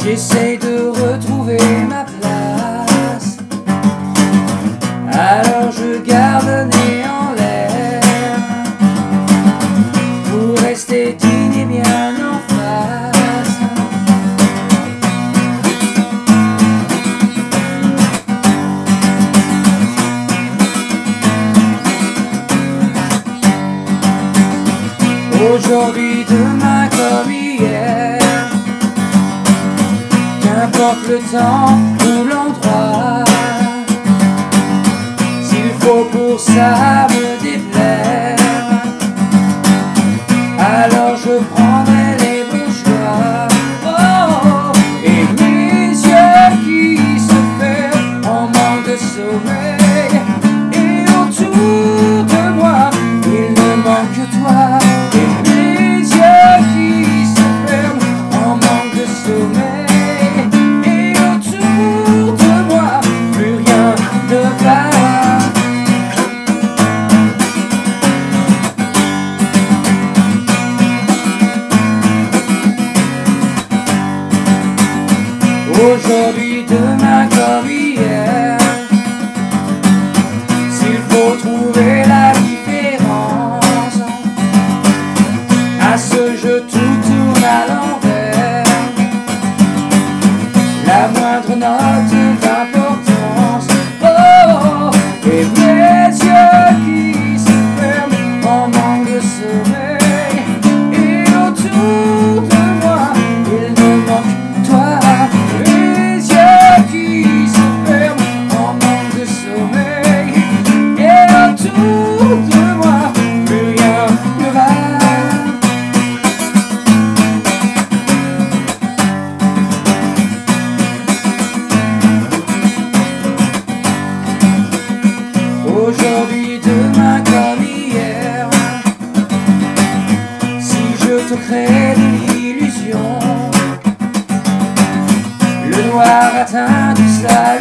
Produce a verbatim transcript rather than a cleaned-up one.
J'essaye de retrouver ma place, alors je garde le nez en l'air pour rester digne et bien en face. Aujourd'hui, demain comme hier, qu'importe le temps ou l'endroit, s'il faut pour ça me déplaire, alors je prendrai les bons choix. Oh, et mes yeux qui se ferment en manque de sommeil, et autour de moi il ne manque que toi. Et mes yeux qui se ferment en manque de sommeil, aujourd'hui, demain comme hier, s'il faut trouver la différence, à ce jeu tout tourne à l'envers, la moindre note d'importance. Oh, et mes yeux qui se ferment en manque de sommeil, et autour de moi il ne manque que toi. Qui se ferme en manque de sommeil, et autour de moi plus rien ne va. Aujourd'hui, demain comme hier, si je te crée de l'illusion, le noir atteint tout cela.